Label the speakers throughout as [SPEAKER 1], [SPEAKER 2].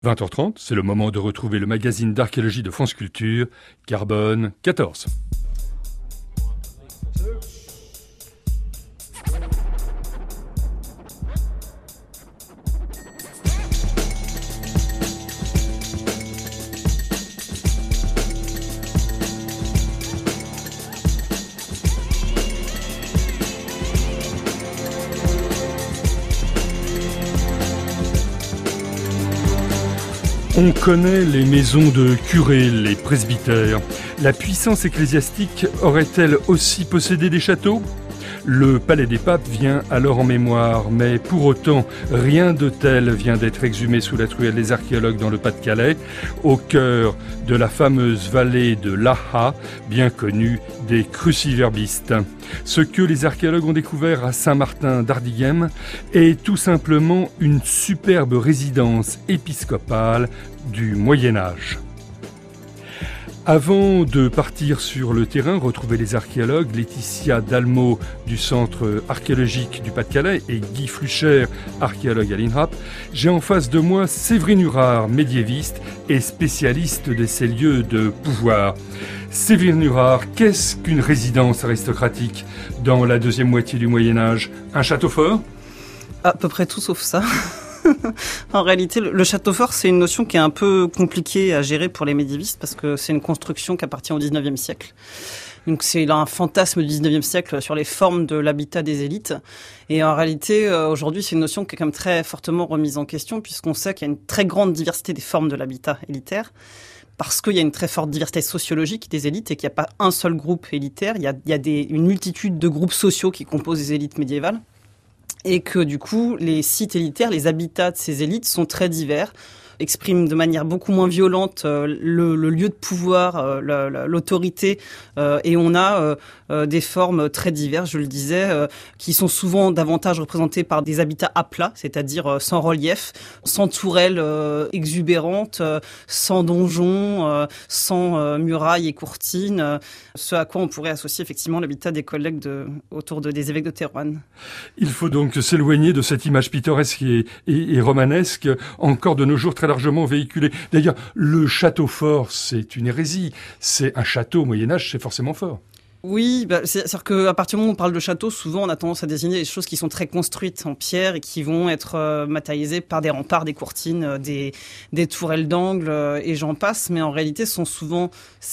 [SPEAKER 1] 20h30, c'est le moment de retrouver le magazine d'archéologie de France Culture, Carbone 14. On connaît les maisons de curés, les presbytères. La puissance ecclésiastique aurait-elle aussi possédé des châteaux ? Le palais des papes vient alors en mémoire, mais pour autant, rien de tel vient d'être exhumé sous la truelle des archéologues dans le Pas-de-Calais, au cœur de la fameuse vallée de l'Aha, bien connue des cruciverbistes. Ce que les archéologues ont découvert à Saint-Martin d'Ardiguem est tout simplement une superbe résidence épiscopale du Moyen-Âge. Avant de partir sur le terrain, retrouver les archéologues, Laetitia Dalmau du Centre archéologique du Pas-de-Calais et Guy Flucher, archéologue à l'INRAP, j'ai en face de moi Séverine Hurard, médiéviste et spécialiste de ces lieux de pouvoir. Séverine Hurard, qu'est-ce qu'une résidence aristocratique dans la deuxième moitié du Moyen-Âge ? Un château fort ?
[SPEAKER 2] À peu près tout sauf ça. En réalité, le château fort, c'est une notion qui est un peu compliquée à gérer pour les médiévistes parce que c'est une construction qui appartient au 19e siècle. Donc c'est là un fantasme du 19e siècle sur les formes de l'habitat des élites. Et en réalité, aujourd'hui, c'est une notion qui est quand même très fortement remise en question puisqu'on sait qu'il y a une très grande diversité des formes de l'habitat élitaire. Parce qu'il y a une très forte diversité sociologique des élites et qu'il n'y a pas un seul groupe élitaire. Il y a une multitude de groupes sociaux qui composent les élites médiévales. Et que du coup, les sites élitaires, les habitats de ces élites sont très divers, expriment de manière beaucoup moins violente le lieu de pouvoir, l'autorité, et on a des formes très diverses, je le disais, qui sont souvent davantage représentées par des habitats à plat, c'est-à-dire sans relief, sans tourelles exubérantes, sans donjons, sans murailles et courtines, ce à quoi on pourrait associer effectivement l'habitat des collègues autour des évêques de Thérouanne.
[SPEAKER 1] Il faut donc s'éloigner de cette image pittoresque et romanesque, encore de nos jours très largement véhiculée. D'ailleurs, le château fort, c'est une hérésie. C'est un château au Moyen-Âge, c'est forcément fort.
[SPEAKER 2] Oui, c'est-à-dire qu'à partir du moment où on parle de château, souvent on a tendance à désigner des choses qui sont très construites en pierre et qui vont être matérialisées par des remparts, des courtines, des tourelles d'angle et j'en passe. Mais en réalité, ce sont souvent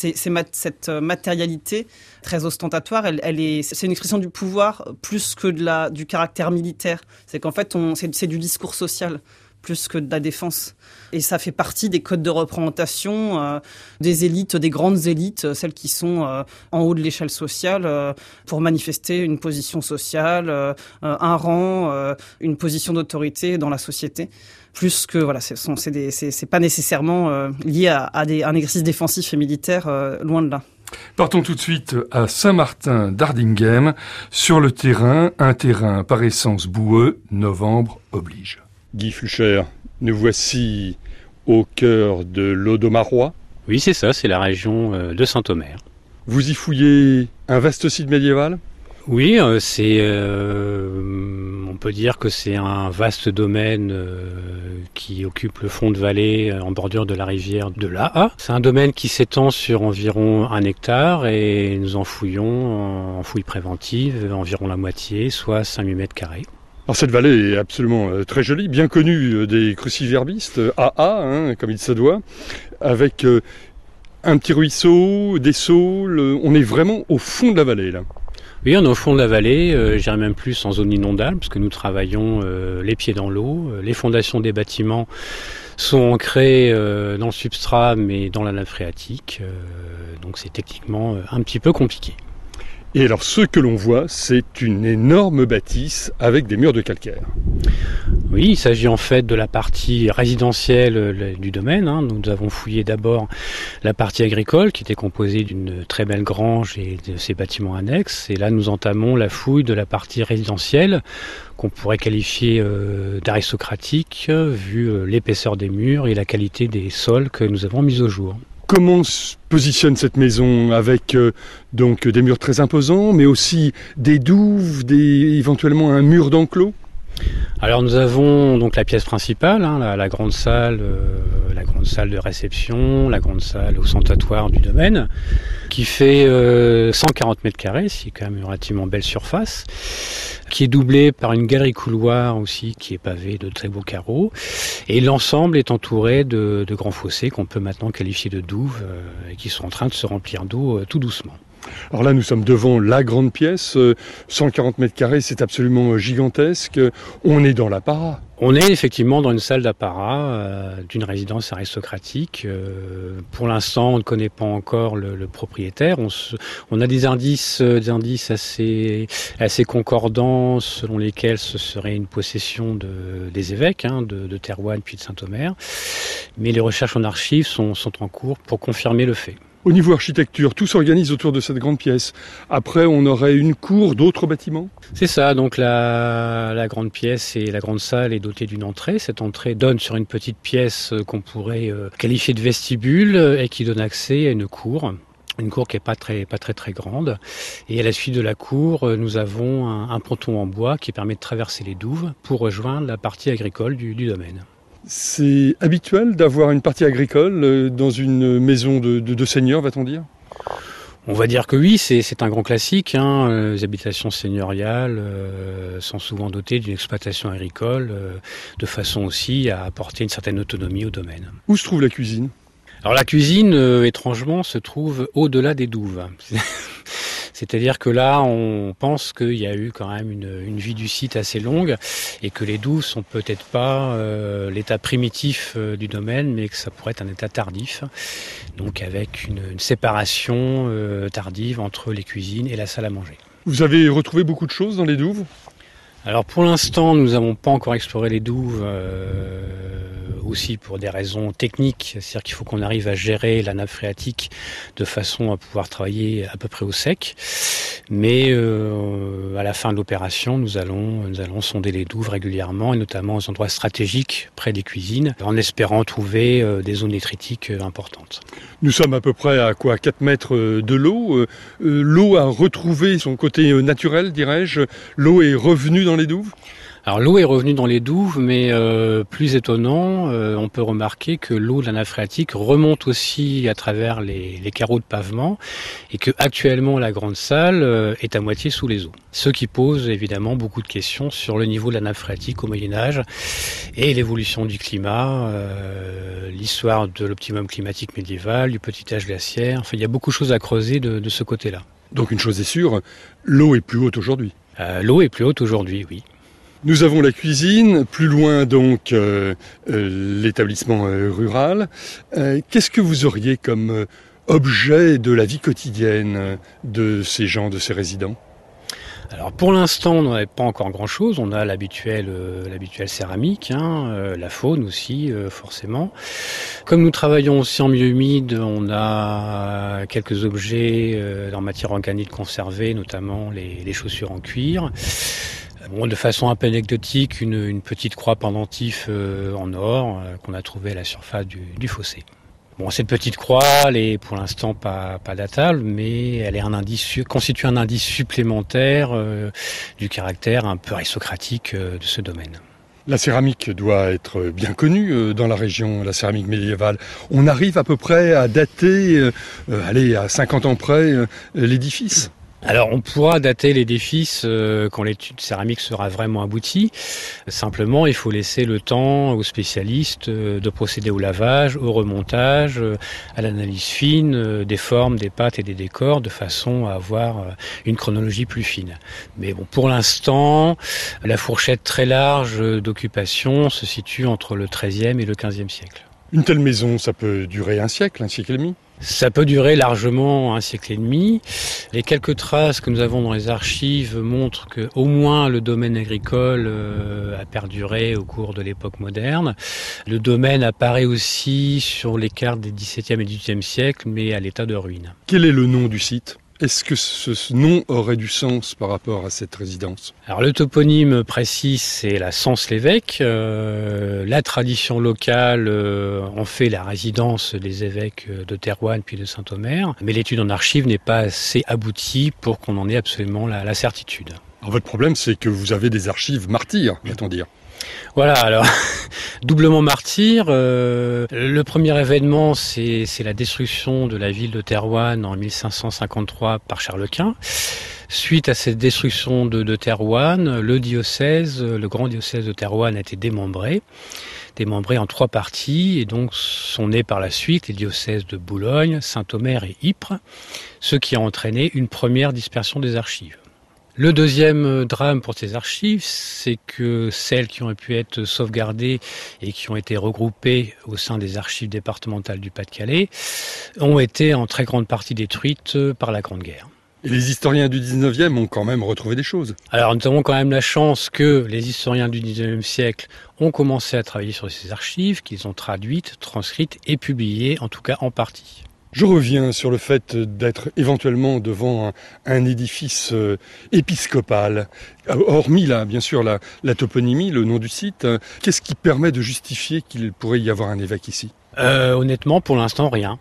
[SPEAKER 2] cette matérialité très ostentatoire. C'est une expression du pouvoir plus que du caractère militaire. C'est qu'en fait, c'est du discours social plus que de la défense. Et ça fait partie des codes de représentation des élites, des grandes élites, celles qui sont en haut de l'échelle sociale, pour manifester une position sociale, un rang, une position d'autorité dans la société. Plus que, voilà, c'est pas nécessairement lié à un exercice défensif et militaire, loin de là.
[SPEAKER 1] Partons tout de suite à Saint-Martin d'Ardiguem. Sur le terrain, un terrain par essence boueux, novembre oblige. Guy Flucher, nous voici au cœur de l'Audomarois.
[SPEAKER 3] Oui, c'est ça, c'est la région de Saint-Omer.
[SPEAKER 1] Vous y fouillez un vaste site médiéval ?
[SPEAKER 3] Oui, on peut dire que c'est un vaste domaine qui occupe le fond de vallée en bordure de la rivière de l'Aha. C'est un domaine qui s'étend sur environ 1 hectare et nous en fouillons en fouille préventive environ la moitié, soit 5000 mètres carrés.
[SPEAKER 1] Alors cette vallée est absolument très jolie, bien connue des cruciverbistes, AA, comme il se doit, avec un petit ruisseau, des saules, on est vraiment au fond de la vallée là.
[SPEAKER 3] Oui, on est au fond de la vallée, je dirais même plus en zone inondable, parce que nous travaillons les pieds dans l'eau, les fondations des bâtiments sont ancrées dans le substrat, mais dans la nappe phréatique, donc c'est techniquement un petit peu compliqué.
[SPEAKER 1] Et alors, ce que l'on voit, c'est une énorme bâtisse avec des murs de calcaire.
[SPEAKER 3] Oui, il s'agit en fait de la partie résidentielle du domaine. Nous avons fouillé d'abord la partie agricole qui était composée d'une très belle grange et de ses bâtiments annexes. Et là, nous entamons la fouille de la partie résidentielle qu'on pourrait qualifier d'aristocratique vu l'épaisseur des murs et la qualité des sols que nous avons mis au jour.
[SPEAKER 1] Comment se positionne cette maison avec donc des murs très imposants, mais aussi des douves, éventuellement un mur d'enclos ?
[SPEAKER 3] Alors nous avons donc la pièce principale, la grande salle, grande salle de réception, la grande salle ostentatoire du domaine, qui fait 140 mètres carrés, c'est quand même une relativement belle surface, qui est doublée par une galerie couloir aussi, qui est pavée de très beaux carreaux. Et l'ensemble est entouré de grands fossés qu'on peut maintenant qualifier de douves et qui sont en train de se remplir d'eau tout doucement.
[SPEAKER 1] Alors là, nous sommes devant la grande pièce, 140 mètres carrés, c'est absolument gigantesque. On est dans l'apparat.
[SPEAKER 3] On est effectivement dans une salle d'apparat d'une résidence aristocratique. Pour l'instant, on ne connaît pas encore le propriétaire. On a des indices assez concordants selon lesquels ce serait une possession des évêques, de Thérouanne puis de Saint-Omer. Mais les recherches en archives sont en cours pour confirmer le fait.
[SPEAKER 1] Au niveau architecture, tout s'organise autour de cette grande pièce. Après, on aurait une cour, d'autres bâtiments ?
[SPEAKER 3] C'est ça, donc la grande pièce et la grande salle est dotée d'une entrée. Cette entrée donne sur une petite pièce qu'on pourrait qualifier de vestibule et qui donne accès à une cour. Une cour qui n'est pas très grande. Et à la suite de la cour, nous avons un ponton en bois qui permet de traverser les douves pour rejoindre la partie agricole du domaine.
[SPEAKER 1] C'est habituel d'avoir une partie agricole dans une maison de seigneur, va-t-on dire ?
[SPEAKER 3] On va dire que oui, c'est un grand classique. Les habitations seigneuriales sont souvent dotées d'une exploitation agricole, de façon aussi à apporter une certaine autonomie au domaine.
[SPEAKER 1] Où se trouve la cuisine ?
[SPEAKER 3] Alors la cuisine, étrangement, se trouve au-delà des douves. C'est-à-dire que là, on pense qu'il y a eu quand même une vie du site assez longue et que les douves sont peut-être pas l'état primitif du domaine, mais que ça pourrait être un état tardif. Donc avec une séparation tardive entre les cuisines et la salle à manger.
[SPEAKER 1] Vous avez retrouvé beaucoup de choses dans les douves ?
[SPEAKER 3] Alors pour l'instant, nous n'avons pas encore exploré les douves, aussi pour des raisons techniques, c'est-à-dire qu'il faut qu'on arrive à gérer la nappe phréatique de façon à pouvoir travailler à peu près au sec. Mais à la fin de l'opération, nous allons sonder les douves régulièrement, et notamment aux endroits stratégiques près des cuisines, en espérant trouver des zones détritiques importantes.
[SPEAKER 1] Nous sommes à peu près à 4 mètres de l'eau. L'eau a retrouvé son côté naturel, dirais-je. L'eau est revenue dans les douves ?
[SPEAKER 3] Alors l'eau est revenue dans les douves, mais plus étonnant, on peut remarquer que l'eau de la nappe phréatique remonte aussi à travers les carreaux de pavement et que actuellement la grande salle est à moitié sous les eaux. Ce qui pose évidemment beaucoup de questions sur le niveau de la nappe phréatique au Moyen-Âge et l'évolution du climat, l'histoire de l'optimum climatique médiéval, du petit âge glaciaire. Enfin, il y a beaucoup de choses à creuser de ce côté-là.
[SPEAKER 1] Donc une chose est sûre, l'eau est plus haute aujourd'hui.
[SPEAKER 3] L'eau est plus haute aujourd'hui, oui.
[SPEAKER 1] Nous avons la cuisine, plus loin donc l'établissement rural. Qu'est-ce que vous auriez comme objet de la vie quotidienne de ces gens, de ces résidents ?
[SPEAKER 3] Alors pour l'instant, on n'en a pas encore grand-chose. On a l'habituelle céramique, la faune aussi, forcément. Comme nous travaillons aussi en milieu humide, on a quelques objets en matière organique conservée, notamment les chaussures en cuir. Bon, de façon un peu anecdotique, une petite croix pendentif en or qu'on a trouvée à la surface du fossé. Bon, cette petite croix, elle est pour l'instant pas datable, mais elle est constitue un indice supplémentaire du caractère un peu aristocratique de ce domaine.
[SPEAKER 1] La céramique doit être bien connue dans la région, la céramique médiévale. On arrive à peu près à dater, à 50 ans près, l'édifice.
[SPEAKER 3] Alors on pourra dater l'édifice quand l'étude céramique sera vraiment aboutie. Simplement, il faut laisser le temps aux spécialistes de procéder au lavage, au remontage, à l'analyse fine des formes, des pâtes et des décors, de façon à avoir une chronologie plus fine. Mais bon, pour l'instant, la fourchette très large d'occupation se situe entre le XIIIe et le XVe siècle.
[SPEAKER 1] Une telle maison, ça peut durer un siècle et demi ?
[SPEAKER 3] Ça peut durer largement un siècle et demi. Les quelques traces que nous avons dans les archives montrent que au moins le domaine agricole a perduré au cours de l'époque moderne. Le domaine apparaît aussi sur les cartes des XVIIe et XVIIIe siècles, mais à l'état de ruine.
[SPEAKER 1] Quel est le nom du site ? Est-ce que ce nom aurait du sens par rapport à cette résidence ?
[SPEAKER 3] Alors le toponyme précis, c'est la Sens-l'Évêque. La tradition locale en fait la résidence des évêques de Thérouanne puis de Saint-Omer. Mais l'étude en archives n'est pas assez aboutie pour qu'on en ait absolument la certitude.
[SPEAKER 1] Alors votre problème, c'est que vous avez des archives martyrs, va-t-on dire ?
[SPEAKER 3] Voilà, alors Doublement martyr, le premier événement, c'est la destruction de la ville de Thérouanne en 1553 par Charles Quint. Suite à cette destruction de Thérouanne, le grand diocèse de Thérouanne a été démembré en 3 parties, et donc sont nés par la suite les diocèses de Boulogne, Saint-Omer et Ypres, ce qui a entraîné une première dispersion des archives. Le deuxième drame pour ces archives, c'est que celles qui ont pu être sauvegardées et qui ont été regroupées au sein des archives départementales du Pas-de-Calais ont été en très grande partie détruites par la Grande Guerre.
[SPEAKER 1] Et les historiens du 19e ont quand même retrouvé des choses.
[SPEAKER 3] Alors nous avons quand même la chance que les historiens du 19e siècle ont commencé à travailler sur ces archives, qu'ils ont traduites, transcrites et publiées, en tout cas en partie.
[SPEAKER 1] Je reviens sur le fait d'être éventuellement devant un édifice épiscopal. Hormis bien sûr la toponymie, le nom du site, qu'est-ce qui permet de justifier qu'il pourrait y avoir un évêque ici ?
[SPEAKER 3] Honnêtement, pour l'instant, rien.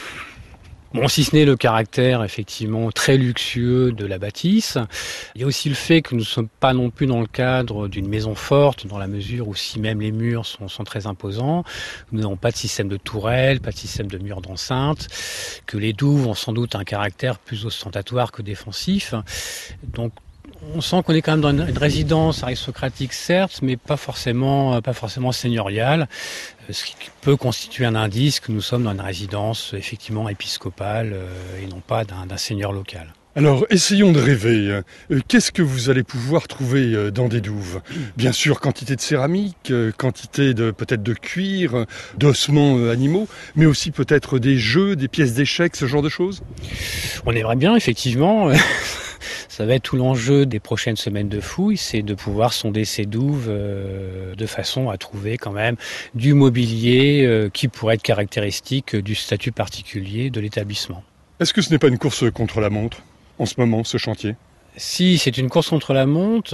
[SPEAKER 3] Bon, si ce n'est le caractère effectivement très luxueux de la bâtisse, il y a aussi le fait que nous ne sommes pas non plus dans le cadre d'une maison forte, dans la mesure où si même les murs sont très imposants, nous n'avons pas de système de tourelles, pas de système de murs d'enceinte, que les douves ont sans doute un caractère plus ostentatoire que défensif. Donc on sent qu'on est quand même dans une résidence aristocratique certes, mais pas forcément seigneuriale, ce qui peut constituer un indice que nous sommes dans une résidence effectivement épiscopale et non pas d'un seigneur local.
[SPEAKER 1] Alors, essayons de rêver. Qu'est-ce que vous allez pouvoir trouver dans des douves ? Bien sûr, quantité de céramique, quantité peut-être de cuir, d'ossements animaux, mais aussi peut-être des jeux, des pièces d'échecs, ce genre de choses ?
[SPEAKER 3] On aimerait bien, effectivement. Ça va être tout l'enjeu des prochaines semaines de fouilles, c'est de pouvoir sonder ces douves de façon à trouver quand même du mobilier qui pourrait être caractéristique du statut particulier de l'établissement.
[SPEAKER 1] Est-ce que ce n'est pas une course contre la montre en ce moment, ce chantier ?
[SPEAKER 3] Si, c'est une course contre la montre,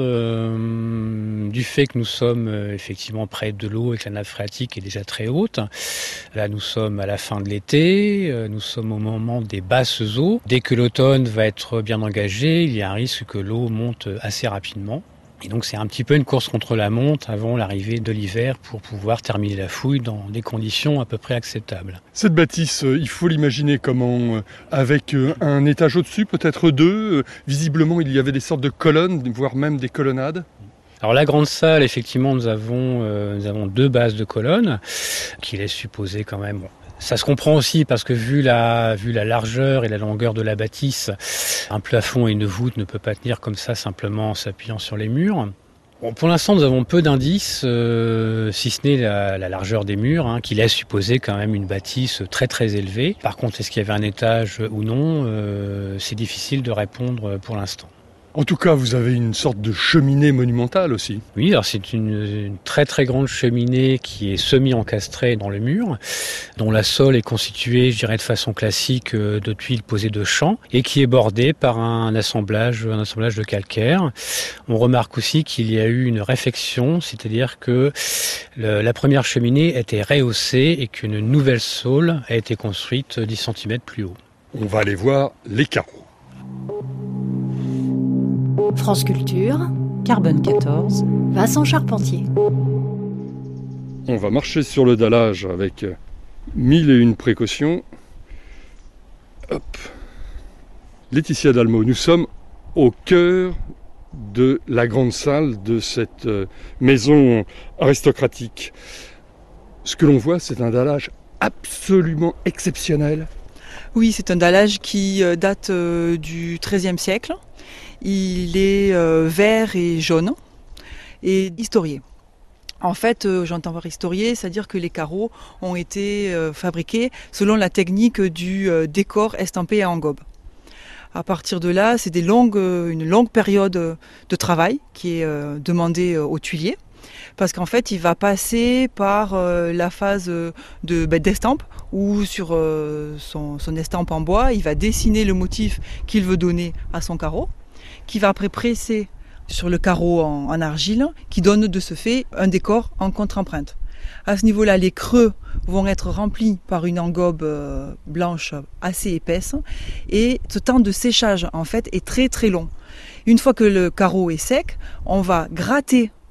[SPEAKER 3] du fait que nous sommes effectivement près de l'eau et que la nappe phréatique est déjà très haute. Là, nous sommes à la fin de l'été, nous sommes au moment des basses eaux. Dès que l'automne va être bien engagé, il y a un risque que l'eau monte assez rapidement. Et donc c'est un petit peu une course contre la montre avant l'arrivée de l'hiver pour pouvoir terminer la fouille dans des conditions à peu près acceptables.
[SPEAKER 1] Cette bâtisse, il faut l'imaginer comment ? Avec un étage au-dessus, peut-être 2. Visiblement, il y avait des sortes de colonnes, voire même des colonnades.
[SPEAKER 3] Alors la grande salle, effectivement, nous avons 2 bases de colonnes qui laissent supposer quand même... Ça se comprend aussi parce que vu la largeur et la longueur de la bâtisse, un plafond et une voûte ne peut pas tenir comme ça simplement en s'appuyant sur les murs. Bon, pour l'instant, nous avons peu d'indices, si ce n'est la largeur des murs, qui laisse supposer quand même une bâtisse très très élevée. Par contre, est-ce qu'il y avait un étage ou non ? C'est difficile de répondre pour l'instant.
[SPEAKER 1] En tout cas, vous avez une sorte de cheminée monumentale aussi.
[SPEAKER 3] Oui, alors c'est une très très grande cheminée qui est semi-encastrée dans le mur, dont la sole est constituée, je dirais, de façon classique de tuiles posées de champ et qui est bordée par un assemblage de calcaire. On remarque aussi qu'il y a eu une réfection, c'est-à-dire que la première cheminée était rehaussée et qu'une nouvelle sole a été construite 10 cm plus haut.
[SPEAKER 1] On va aller voir les carreaux.
[SPEAKER 4] France Culture,
[SPEAKER 5] Carbone 14,
[SPEAKER 4] Vincent Charpentier.
[SPEAKER 1] On va marcher sur le dallage avec 1001 précautions. Hop. Laetitia Dalmau, nous sommes au cœur de la grande salle de cette maison aristocratique. Ce que l'on voit, c'est un dallage absolument exceptionnel.
[SPEAKER 6] Oui, c'est un dallage qui date du XIIIe siècle. Il est vert et jaune et historié. En fait, j'entends par historié, c'est-à-dire que les carreaux ont été fabriqués selon la technique du décor estampé à engobe. À partir de là, c'est une longue période de travail qui est demandée au tuilier. Parce qu'en fait, il va passer par la phase d'estampe, où sur son estampe en bois, il va dessiner le motif qu'il veut donner à son carreau, qui va après presser sur le carreau en argile, qui donne de ce fait un décor en contre-empreinte. À ce niveau-là, les creux vont être remplis par une engobe blanche assez épaisse, et ce temps de séchage en fait est très très long. Une fois que le carreau est sec, on va gratter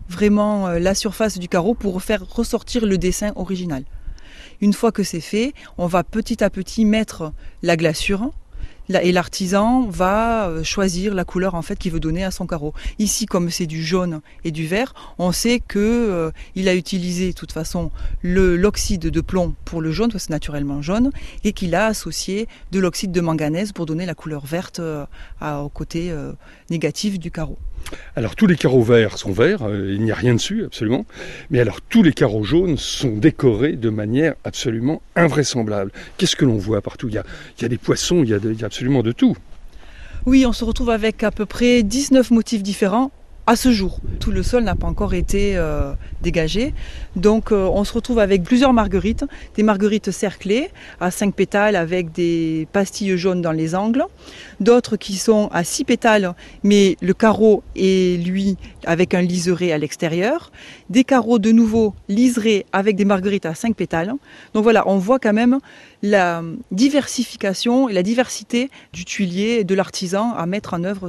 [SPEAKER 6] vraiment la surface du carreau pour faire ressortir le dessin original. Une fois que c'est fait, on va petit à petit mettre la glaçure et l'artisan va choisir la couleur en fait qu'il veut donner à son carreau. Ici, comme c'est du jaune et du vert, on sait que il a utilisé de toute façon l'oxyde de plomb pour le jaune, parce que c'est naturellement jaune, et qu'il a associé de l'oxyde de manganèse pour donner la couleur verte au côté négatif du carreau.
[SPEAKER 1] Alors tous les carreaux verts sont verts, il n'y a rien dessus absolument, mais alors tous les carreaux jaunes sont décorés de manière absolument invraisemblable. Qu'est-ce que l'on voit partout ? Il y a des poissons, il y a absolument de tout.
[SPEAKER 6] Oui, on se retrouve avec à peu près 19 motifs différents à ce jour. Tout le sol n'a pas encore été dégagé. Donc on se retrouve avec plusieurs marguerites, des marguerites cerclées à 5 pétales avec des pastilles jaunes dans les angles, d'autres qui sont à 6 pétales mais le carreau est lui avec un liseré à l'extérieur, des carreaux de nouveau liserés avec des marguerites à 5 pétales. Donc voilà, on voit quand même la diversification et la diversité du tuilier et de l'artisan à mettre en œuvre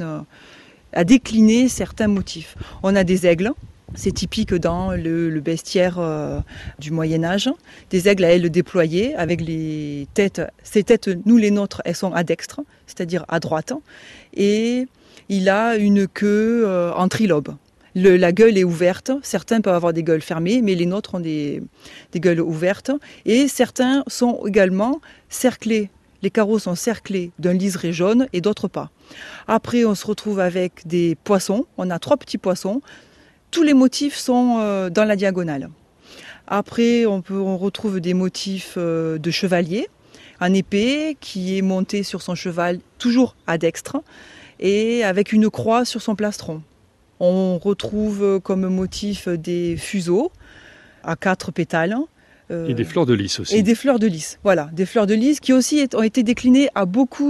[SPEAKER 6] à décliner certains motifs. On a des aigles, c'est typique dans le bestiaire du Moyen-Âge, des aigles à ailes déployées avec les têtes. Ces têtes, nous les nôtres, elles sont adextres, c'est-à-dire à droite, et il a une queue en trilobe. La gueule est ouverte, certains peuvent avoir des gueules fermées, mais les nôtres ont des gueules ouvertes, et certains sont également cerclés. Les carreaux sont cerclés d'un liseré jaune et d'autres pas. Après, on se retrouve avec des poissons. On a 3 petits poissons. Tous les motifs sont dans la diagonale. Après, on retrouve des motifs de chevalier, en épée, qui est monté sur son cheval, toujours à dextre, et avec une croix sur son plastron. On retrouve comme motif des fuseaux à 4 pétales.
[SPEAKER 1] Et des fleurs de lys aussi.
[SPEAKER 6] Et des fleurs de lys, voilà. Des fleurs de lys qui aussi ont été déclinées à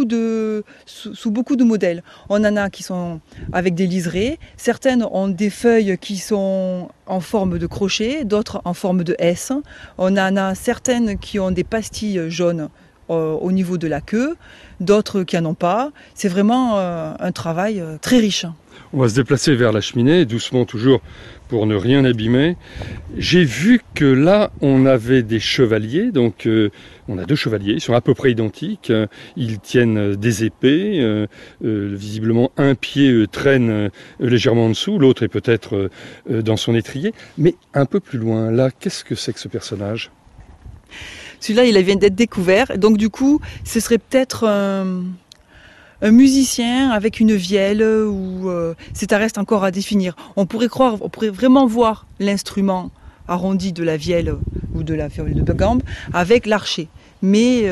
[SPEAKER 6] sous beaucoup de modèles. On en a qui sont avec des liserés. Certaines ont des feuilles qui sont en forme de crochet, d'autres en forme de S. On en a certaines qui ont des pastilles jaunes au niveau de la queue, d'autres qui n'en ont pas. C'est vraiment un travail très riche.
[SPEAKER 1] On va se déplacer vers la cheminée, doucement toujours, pour ne rien abîmer. J'ai vu que là, on avait des chevaliers, donc on a 2 chevaliers, ils sont à peu près identiques, ils tiennent des épées, visiblement un pied traîne légèrement en dessous, l'autre est peut-être dans son étrier, mais un peu plus loin, là, qu'est-ce que c'est que ce personnage ?
[SPEAKER 6] Celui-là, il vient d'être découvert, donc du coup, ce serait peut-être un musicien avec une vielle ou ça reste encore à définir. On pourrait vraiment voir l'instrument arrondi de la vielle ou de la viole de gambe avec l'archet. Mais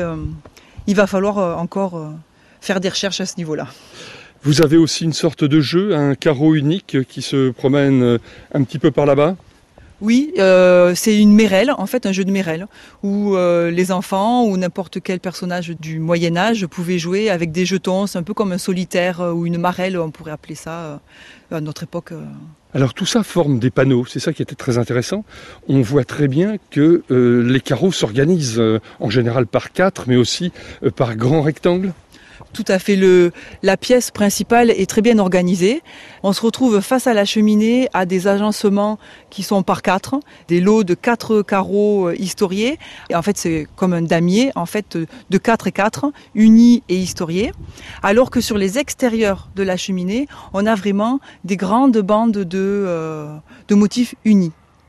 [SPEAKER 6] il va falloir encore faire des recherches à ce niveau-là.
[SPEAKER 1] Vous avez aussi une sorte de jeu, un carreau unique qui se promène un petit peu par là-bas ?
[SPEAKER 6] Oui, c'est une mérelle, en fait un jeu de mérelle, où les enfants ou n'importe quel personnage du Moyen-Âge pouvaient jouer avec des jetons, c'est un peu comme un solitaire ou une marelle, on pourrait appeler ça à notre époque.
[SPEAKER 1] Alors tout ça forme des panneaux, c'est ça qui était très intéressant. On voit très bien que les carreaux s'organisent en général par 4, mais aussi par grands rectangles.
[SPEAKER 6] Tout à fait, la pièce principale est très bien organisée. On se retrouve face à la cheminée à des agencements qui sont par 4, des lots de 4 carreaux historiés. Et en fait, c'est comme un damier, en fait, de 4 et 4, unis et historiés. Alors que sur les extérieurs de la cheminée, on a vraiment des grandes bandes de motifs unis.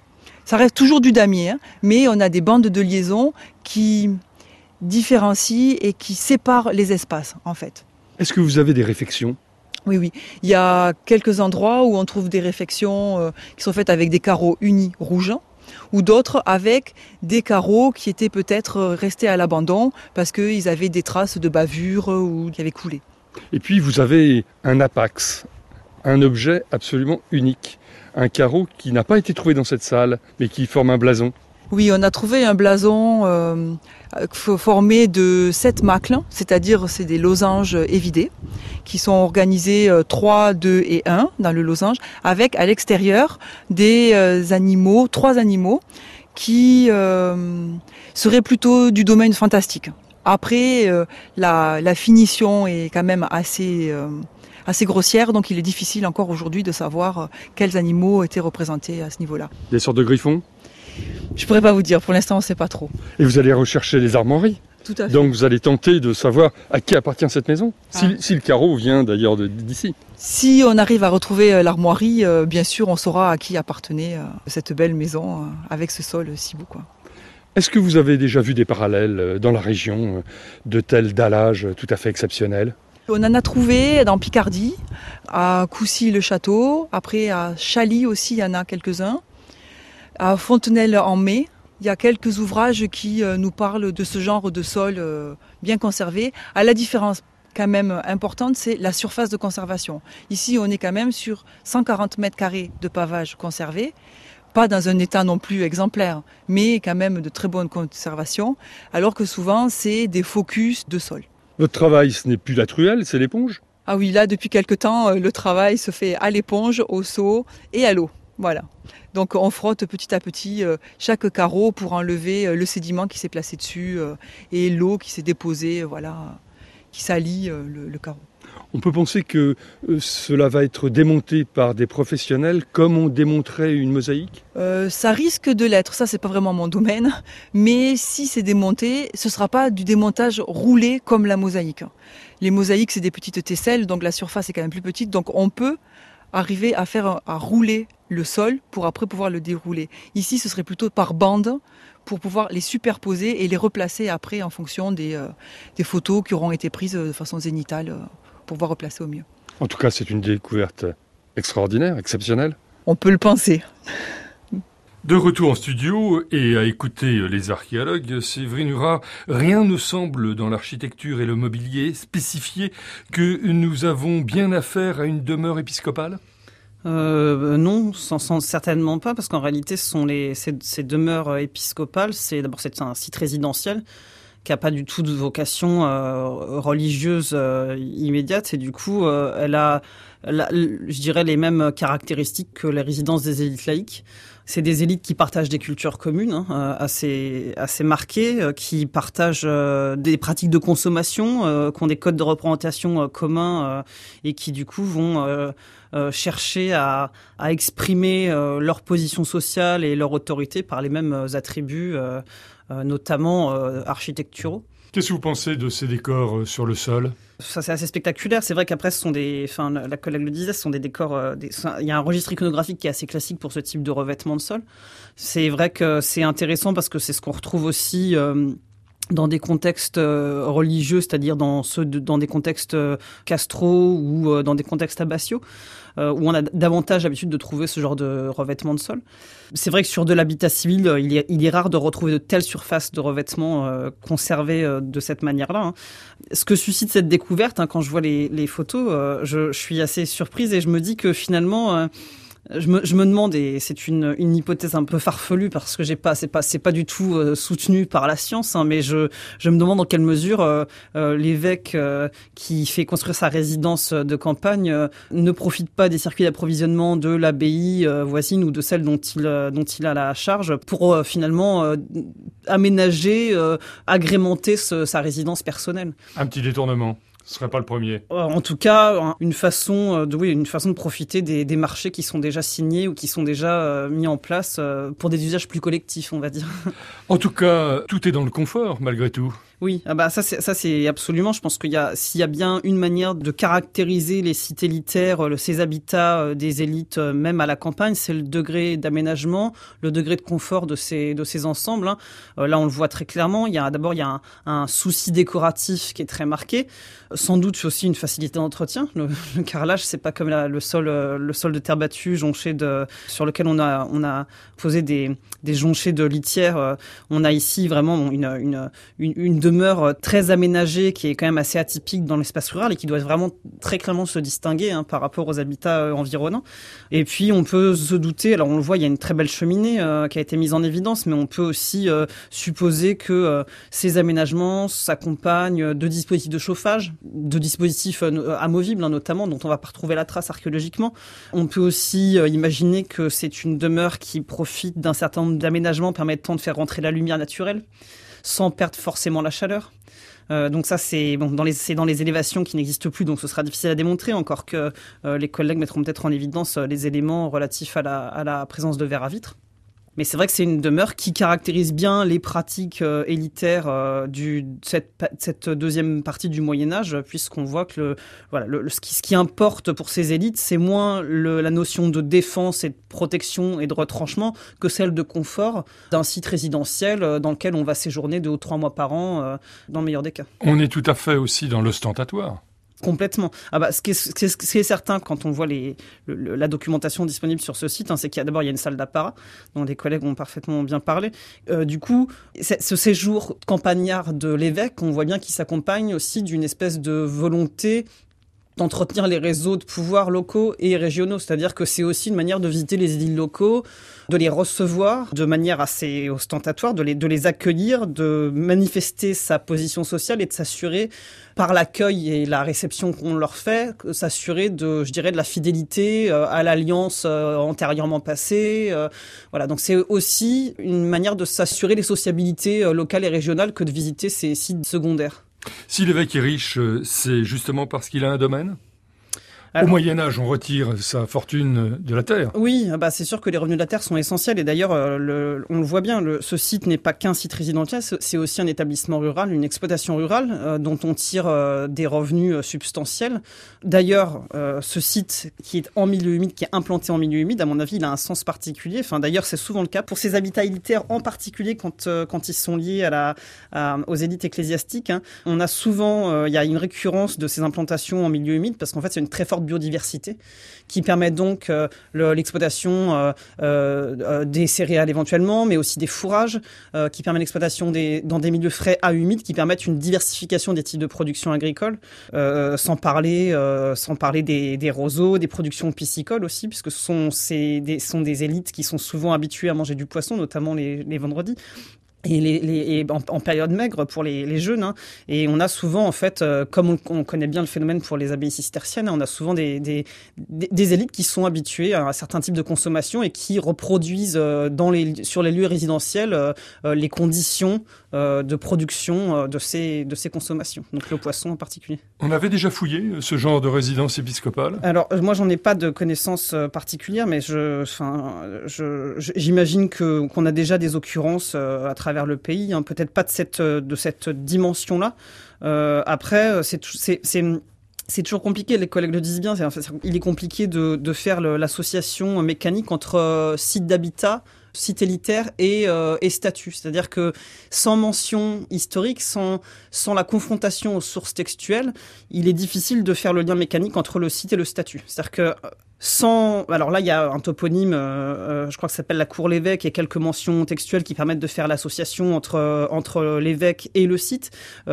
[SPEAKER 6] Ça reste toujours du damier, hein, mais on a des bandes de liaison qui différencient et qui séparent les espaces, en fait.
[SPEAKER 1] Est-ce que vous avez des réfections ?
[SPEAKER 6] Oui. Il y a quelques endroits où on trouve des réfections qui sont faites avec des carreaux unis rouges, ou d'autres avec des carreaux qui étaient peut-être restés à l'abandon parce qu'ils avaient des traces de bavure ou qui avaient coulé.
[SPEAKER 1] Et puis vous avez un apax, un objet absolument unique, un carreau qui n'a pas été trouvé dans cette salle, mais qui forme un blason. Oui,
[SPEAKER 6] on a trouvé un blason formé de 7 macles, c'est-à-dire c'est des losanges évidés, qui sont organisés 3, 2 et 1 dans le losange, avec à l'extérieur des animaux, 3 animaux, qui seraient plutôt du domaine fantastique. Après, la finition est quand même assez assez grossière, donc il est difficile encore aujourd'hui de savoir quels animaux étaient représentés à ce niveau-là.
[SPEAKER 1] Des sortes de griffons?
[SPEAKER 6] Je pourrais pas vous dire, pour l'instant on ne sait pas trop.
[SPEAKER 1] Et vous allez rechercher les armoiries?
[SPEAKER 6] Tout à fait.
[SPEAKER 1] Donc vous allez tenter de savoir à qui appartient cette maison, si le carreau vient d'ailleurs d'ici.
[SPEAKER 6] Si on arrive à retrouver l'armoirie, bien sûr on saura à qui appartenait cette belle maison avec ce sol si beau, quoi.
[SPEAKER 1] Est-ce que vous avez déjà vu des parallèles dans la région de tels dallages tout à fait exceptionnels?
[SPEAKER 6] On en a trouvé dans Picardie, à Coucy-le-Château, après à Chaly aussi il y en a quelques-uns, à Fontenelle-en-Mai. Il y a quelques ouvrages qui nous parlent de ce genre de sol bien conservé. À la différence quand même importante, c'est la surface de conservation. Ici, on est quand même sur 140 mètres carrés de pavage conservé, pas dans un état non plus exemplaire, mais quand même de très bonne conservation, alors que souvent, c'est des focus de sol.
[SPEAKER 1] Votre travail, ce n'est plus la truelle, c'est l'éponge?
[SPEAKER 6] Ah oui, là, depuis quelque temps, le travail se fait à l'éponge, au seau et à l'eau. Voilà. Donc on frotte petit à petit chaque carreau pour enlever le sédiment qui s'est placé dessus et l'eau qui s'est déposée, qui salit le carreau.
[SPEAKER 1] On peut penser que cela va être démonté par des professionnels comme on démonterait une mosaïque?
[SPEAKER 6] Ça risque de l'être, ça c'est pas vraiment mon domaine, mais si c'est démonté, ce sera pas du démontage roulé comme la mosaïque. Les mosaïques c'est des petites tesselles, donc la surface est quand même plus petite, donc on peut arriver à rouler le sol pour après pouvoir le dérouler. Ici, ce serait plutôt par bande pour pouvoir les superposer et les replacer après en fonction des photos qui auront été prises de façon zénitale pour pouvoir replacer au mieux.
[SPEAKER 1] En tout cas, c'est une découverte extraordinaire, exceptionnelle.
[SPEAKER 6] On peut le penser.
[SPEAKER 1] De retour en studio et à écouter les archéologues, Séverine Hurat, rien ne semble dans l'architecture et le mobilier spécifier que nous avons bien affaire à une demeure épiscopale?
[SPEAKER 2] Non, certainement pas, parce qu'en réalité, ces demeures épiscopales, c'est un site résidentiel qui n'a pas du tout de vocation religieuse immédiate, et du coup, elle a, je dirais, les mêmes caractéristiques que les résidences des élites laïques. C'est des élites qui partagent des cultures communes assez marquées, qui partagent des pratiques de consommation, qui ont des codes de représentation communs et qui du coup vont chercher à exprimer leur position sociale et leur autorité par les mêmes attributs, notamment architecturaux.
[SPEAKER 1] Qu'est-ce que vous pensez de ces décors sur le sol?
[SPEAKER 2] Ça, c'est assez spectaculaire. C'est vrai qu'après, la collègue le disait, ce sont des décors. Il y a un registre iconographique qui est assez classique pour ce type de revêtement de sol. C'est vrai que c'est intéressant parce que c'est ce qu'on retrouve aussi dans des contextes religieux, c'est-à-dire dans des contextes castraux ou dans des contextes abbatiaux, où on a davantage l'habitude de trouver ce genre de revêtement de sol. C'est vrai que sur de l'habitat civil, il est rare de retrouver de telles surfaces de revêtement conservées de cette manière-là. Ce que suscite cette découverte, quand je vois les photos, je suis assez surprise et je me dis que finalement... Je me demande, et c'est une hypothèse un peu farfelue parce que c'est pas du tout soutenu par la science, mais je me demande dans quelle mesure l'évêque qui fait construire sa résidence de campagne ne profite pas des circuits d'approvisionnement de l'abbaye voisine ou de celle dont il a la charge pour finalement aménager, agrémenter sa résidence personnelle.
[SPEAKER 1] Un petit détournement. Ce serait pas le premier.
[SPEAKER 2] En tout cas, une façon de profiter des marchés qui sont déjà signés ou qui sont déjà mis en place pour des usages plus collectifs, on va dire.
[SPEAKER 1] En tout cas, tout est dans le confort, malgré tout.
[SPEAKER 2] Oui, ça c'est absolument. Je pense s'il y a bien une manière de caractériser les sites élitaires, ces habitats des élites, même à la campagne, c'est le degré d'aménagement, le degré de confort de ces ensembles. Là, on le voit très clairement. Il y a un souci décoratif qui est très marqué. Sans doute aussi une facilité d'entretien. Le carrelage, c'est pas comme le sol de terre battue sur lequel on a posé des jonchés de litière. On a ici vraiment une demeure très aménagée qui est quand même assez atypique dans l'espace rural et qui doit vraiment très clairement se distinguer par rapport aux habitats environnants. Et puis on peut se douter, alors on le voit, il y a une très belle cheminée qui a été mise en évidence, mais on peut aussi supposer que ces aménagements s'accompagnent de dispositifs de chauffage, de dispositifs amovibles notamment, dont on va pas retrouver la trace archéologiquement. On peut aussi imaginer que c'est une demeure qui profite d'un certain nombre d'aménagements permettant de faire rentrer la lumière naturelle. sans perdre forcément la chaleur. Donc ça, c'est dans les élévations qui n'existent plus, donc ce sera difficile à démontrer, encore que les collègues mettront peut-être en évidence les éléments relatifs à la présence de verre à vitre. Mais c'est vrai que c'est une demeure qui caractérise bien les pratiques élitaires cette deuxième partie du Moyen-Âge, puisqu'on voit que ce qui importe pour ces élites, c'est moins la notion de défense et de protection et de retranchement que celle de confort d'un site résidentiel dans lequel on va séjourner 2 ou 3 mois par an, dans le meilleur des cas.
[SPEAKER 1] On est tout à fait aussi dans l'ostentatoire.
[SPEAKER 2] Complètement. Ce qui est certain quand on voit la documentation disponible sur ce site, c'est qu'il y a une salle d'apparat dont des collègues ont parfaitement bien parlé. Du coup, ce séjour campagnard de l'évêque, on voit bien qu'il s'accompagne aussi d'une espèce de volonté d'entretenir les réseaux de pouvoirs locaux et régionaux. C'est-à-dire que c'est aussi une manière de visiter les édiles locaux, de les recevoir de manière assez ostentatoire, de les accueillir, de manifester sa position sociale et de s'assurer, par l'accueil et la réception qu'on leur fait, s'assurer de la fidélité à l'alliance antérieurement passée. Voilà. Donc c'est aussi une manière de s'assurer les sociabilités locales et régionales que de visiter ces sites secondaires.
[SPEAKER 1] Si l'évêque est riche, c'est justement parce qu'il a un domaine ? Au Moyen-Âge, on retire sa fortune de la terre.
[SPEAKER 2] Oui, c'est sûr que les revenus de la terre sont essentiels. Et d'ailleurs, on le voit bien, ce site n'est pas qu'un site résidentiel, c'est aussi un établissement rural, une exploitation rurale dont on tire des revenus substantiels. D'ailleurs, ce site qui est en milieu humide, qui est implanté en milieu humide, à mon avis, il a un sens particulier. D'ailleurs, c'est souvent le cas pour ces habitats élitaires, en particulier quand ils sont liés aux élites ecclésiastiques. On a souvent, il y a une récurrence de ces implantations en milieu humide parce qu'en fait, c'est une très forte biodiversité qui permet donc l'exploitation des céréales éventuellement, mais aussi des fourrages, qui permet l'exploitation dans des milieux frais à humides, qui permettent une diversification des types de production agricole, sans parler des roseaux, des productions piscicoles aussi, puisque ce sont des élites qui sont souvent habituées à manger du poisson, notamment les vendredis. Et en période maigre pour les jeunes. Et on a souvent, en fait, comme on connaît bien le phénomène pour les abbayes cisterciennes, on a souvent des élites qui sont habituées à un certain type de consommation et qui reproduisent sur les lieux résidentiels les conditions de production de ces consommations, donc le poisson en particulier.
[SPEAKER 1] On avait déjà fouillé ce genre de résidence épiscopale ? Alors,
[SPEAKER 2] moi, j'en ai pas de connaissances particulières, mais j'imagine qu'on a déjà des occurrences à travers le pays, peut-être pas de cette dimension-là. Après, c'est toujours compliqué, les collègues le disent bien, il est compliqué de faire l'association mécanique entre site d'habitat, site élitaire et statut. C'est-à-dire que sans mention historique, sans la confrontation aux sources textuelles, il est difficile de faire le lien mécanique entre le site et le statut. C'est-à-dire que alors là, il y a un toponyme, je crois que ça s'appelle la Cour-l'Évêque, et quelques mentions textuelles qui permettent de faire l'association entre l'évêque et le site.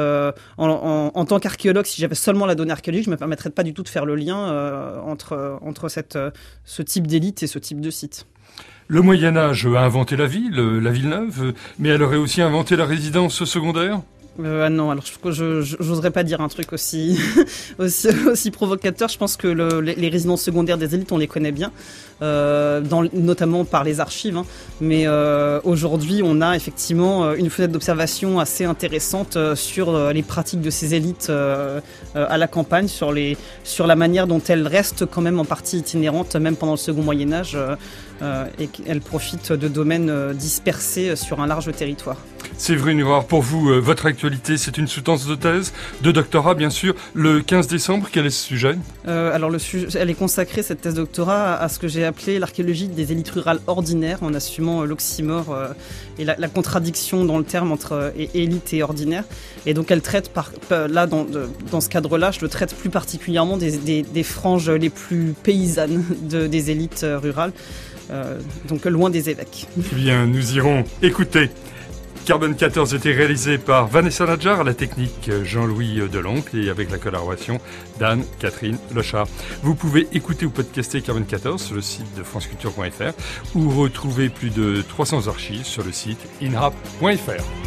[SPEAKER 2] En tant qu'archéologue, si j'avais seulement la donnée archéologique, je ne me permettrais pas du tout de faire le lien entre ce type d'élite et ce type de site.
[SPEAKER 1] Le Moyen-Âge a inventé la ville neuve, mais elle aurait aussi inventé la résidence secondaire ?
[SPEAKER 2] Non, alors je n'oserais pas dire un truc aussi provocateur. Je pense que les résidences secondaires des élites, on les connaît bien, notamment par les archives. Mais aujourd'hui, on a effectivement une fenêtre d'observation assez intéressante sur les pratiques de ces élites à la campagne, sur la manière dont elles restent quand même en partie itinérantes, même pendant le Second Moyen-Âge, et qu'elles profitent de domaines dispersés sur un large territoire.
[SPEAKER 1] Séverine Huard, pour vous, votre actualité, c'est une sous-tendance de thèse, de doctorat bien sûr. Le 15 décembre, quel est ce sujet ? Alors le sujet, elle est consacrée, cette thèse de doctorat, à ce que j'ai appelé l'archéologie des élites rurales ordinaires, en assumant l'oxymore et la contradiction dans le terme entre élite et ordinaire. Et donc elle traite, dans ce cadre-là, je le traite plus particulièrement des franges les plus paysannes des élites rurales, donc loin des évêques. Eh bien, nous irons écouter. Carbone 14 était réalisé par Vanessa Nadjar, à la technique Jean-Louis Deloncle et avec la collaboration d'Anne-Catherine Lochard. Vous pouvez écouter ou podcaster Carbone 14 sur le site de franceculture.fr ou retrouver plus de 300 archives sur le site inrap.fr.